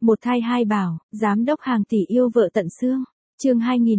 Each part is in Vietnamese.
Một thai hai bảo, giám đốc hàng tỷ yêu vợ tận xương. Chương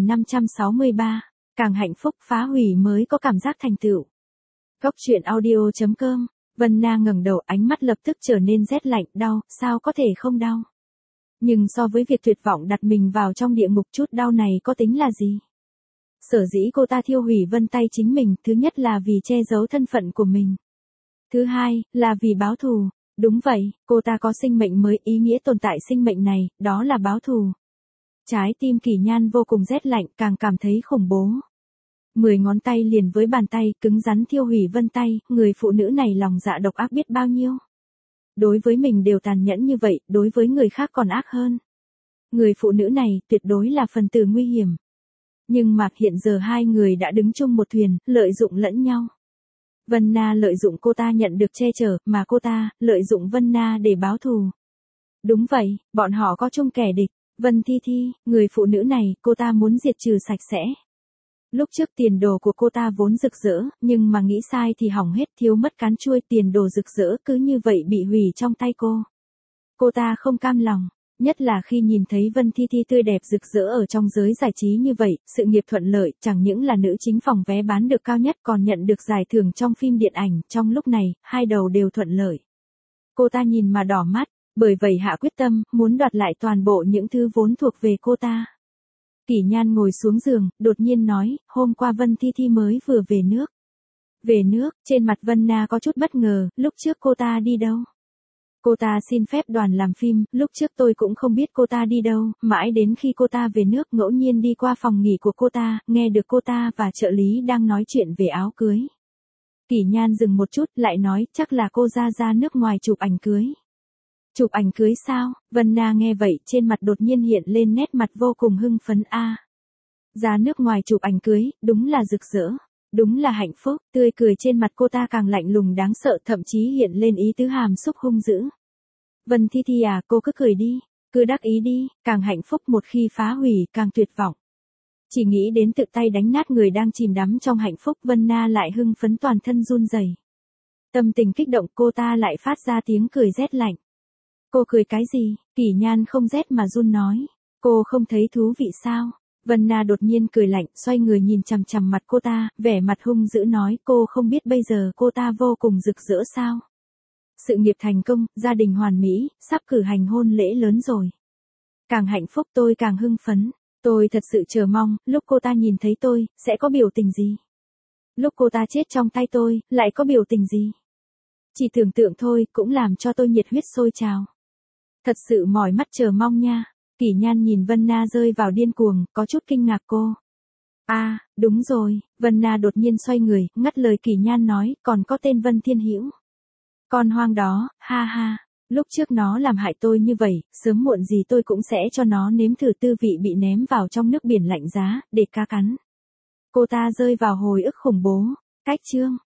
2563, càng hạnh phúc phá hủy mới có cảm giác thành tựu. Góc truyện audio.com. Vân Na ngẩng đầu, ánh mắt lập tức trở nên rét lạnh. Đau, sao có thể không đau? Nhưng so với việc tuyệt vọng đặt mình vào trong địa ngục, chút đau này có tính là gì? Sở dĩ cô ta thiêu hủy vân tay chính mình, thứ nhất là vì che giấu thân phận của mình. Thứ hai, là vì báo thù. Đúng vậy, cô ta có sinh mệnh mới, ý nghĩa tồn tại sinh mệnh này, đó là báo thù. Trái tim Kỷ Nhan vô cùng rét lạnh, càng cảm thấy khủng bố. 10 ngón tay liền với bàn tay, cứng rắn thiêu hủy vân tay, người phụ nữ này lòng dạ độc ác biết bao nhiêu. Đối với mình đều tàn nhẫn như vậy, đối với người khác còn ác hơn. Người phụ nữ này, tuyệt đối là phần tử nguy hiểm. Nhưng mà hiện giờ hai người đã đứng chung một thuyền, lợi dụng lẫn nhau. Vân Na lợi dụng cô ta nhận được che chở, mà cô ta, lợi dụng Vân Na để báo thù. Đúng vậy, bọn họ có chung kẻ địch. Vân Thi Thi, người phụ nữ này, cô ta muốn diệt trừ sạch sẽ. Lúc trước tiền đồ của cô ta vốn rực rỡ, nhưng mà nghĩ sai thì hỏng hết, thiếu mất cán chuôi, tiền đồ rực rỡ cứ như vậy bị hủy trong tay cô. Cô ta không cam lòng, nhất là khi nhìn thấy Vân Thi Thi tươi đẹp rực rỡ ở trong giới giải trí như vậy, sự nghiệp thuận lợi, chẳng những là nữ chính phòng vé bán được cao nhất còn nhận được giải thưởng trong phim điện ảnh, trong lúc này, hai đầu đều thuận lợi. Cô ta nhìn mà đỏ mắt, bởi vậy hạ quyết tâm, muốn đoạt lại toàn bộ những thứ vốn thuộc về cô ta. Kỷ Nhan ngồi xuống giường, đột nhiên nói, hôm qua Vân Thi Thi mới vừa về nước. Về nước, trên mặt Vân Na có chút bất ngờ, lúc trước cô ta đi đâu? Cô ta xin phép đoàn làm phim, lúc trước tôi cũng không biết cô ta đi đâu, mãi đến khi cô ta về nước ngẫu nhiên đi qua phòng nghỉ của cô ta, nghe được cô ta và trợ lý đang nói chuyện về áo cưới. Kỷ Nhan dừng một chút, lại nói, chắc là cô ra nước ngoài chụp ảnh cưới. Chụp ảnh cưới sao? Vân Na nghe vậy, trên mặt đột nhiên hiện lên nét mặt vô cùng hưng phấn. Ra nước ngoài chụp ảnh cưới, đúng là rực rỡ. Đúng là hạnh phúc, tươi cười trên mặt cô ta càng lạnh lùng đáng sợ, thậm chí hiện lên ý tứ hàm xúc hung dữ. Vân Thi Thi à, cô cứ cười đi, cứ đắc ý đi, càng hạnh phúc một khi phá hủy, càng tuyệt vọng. Chỉ nghĩ đến tự tay đánh nát người đang chìm đắm trong hạnh phúc, Vân Na lại hưng phấn toàn thân run rẩy. Tâm tình kích động, cô ta lại phát ra tiếng cười rét lạnh. Cô cười cái gì? Kỷ Nhan không rét mà run nói. Cô không thấy thú vị sao? Vân Na đột nhiên cười lạnh, xoay người nhìn chằm chằm mặt cô ta, vẻ mặt hung dữ nói, cô không biết bây giờ cô ta vô cùng rực rỡ sao? Sự nghiệp thành công, gia đình hoàn mỹ, sắp cử hành hôn lễ lớn rồi. Càng hạnh phúc tôi càng hưng phấn. Tôi thật sự chờ mong, lúc cô ta nhìn thấy tôi, sẽ có biểu tình gì? Lúc cô ta chết trong tay tôi, lại có biểu tình gì? Chỉ tưởng tượng thôi, cũng làm cho tôi nhiệt huyết sôi trào. Thật sự mỏi mắt chờ mong nha. Kỷ Nhan nhìn Vân Na rơi vào điên cuồng, có chút kinh ngạc cô. Đúng rồi, Vân Na đột nhiên xoay người, ngắt lời Kỷ Nhan nói, còn có tên Vân Thiên Hữu. Con hoang đó, ha ha, lúc trước nó làm hại tôi như vậy, sớm muộn gì tôi cũng sẽ cho nó nếm thử tư vị bị ném vào trong nước biển lạnh giá, để cá cắn. Cô ta rơi vào hồi ức khủng bố. Cách chương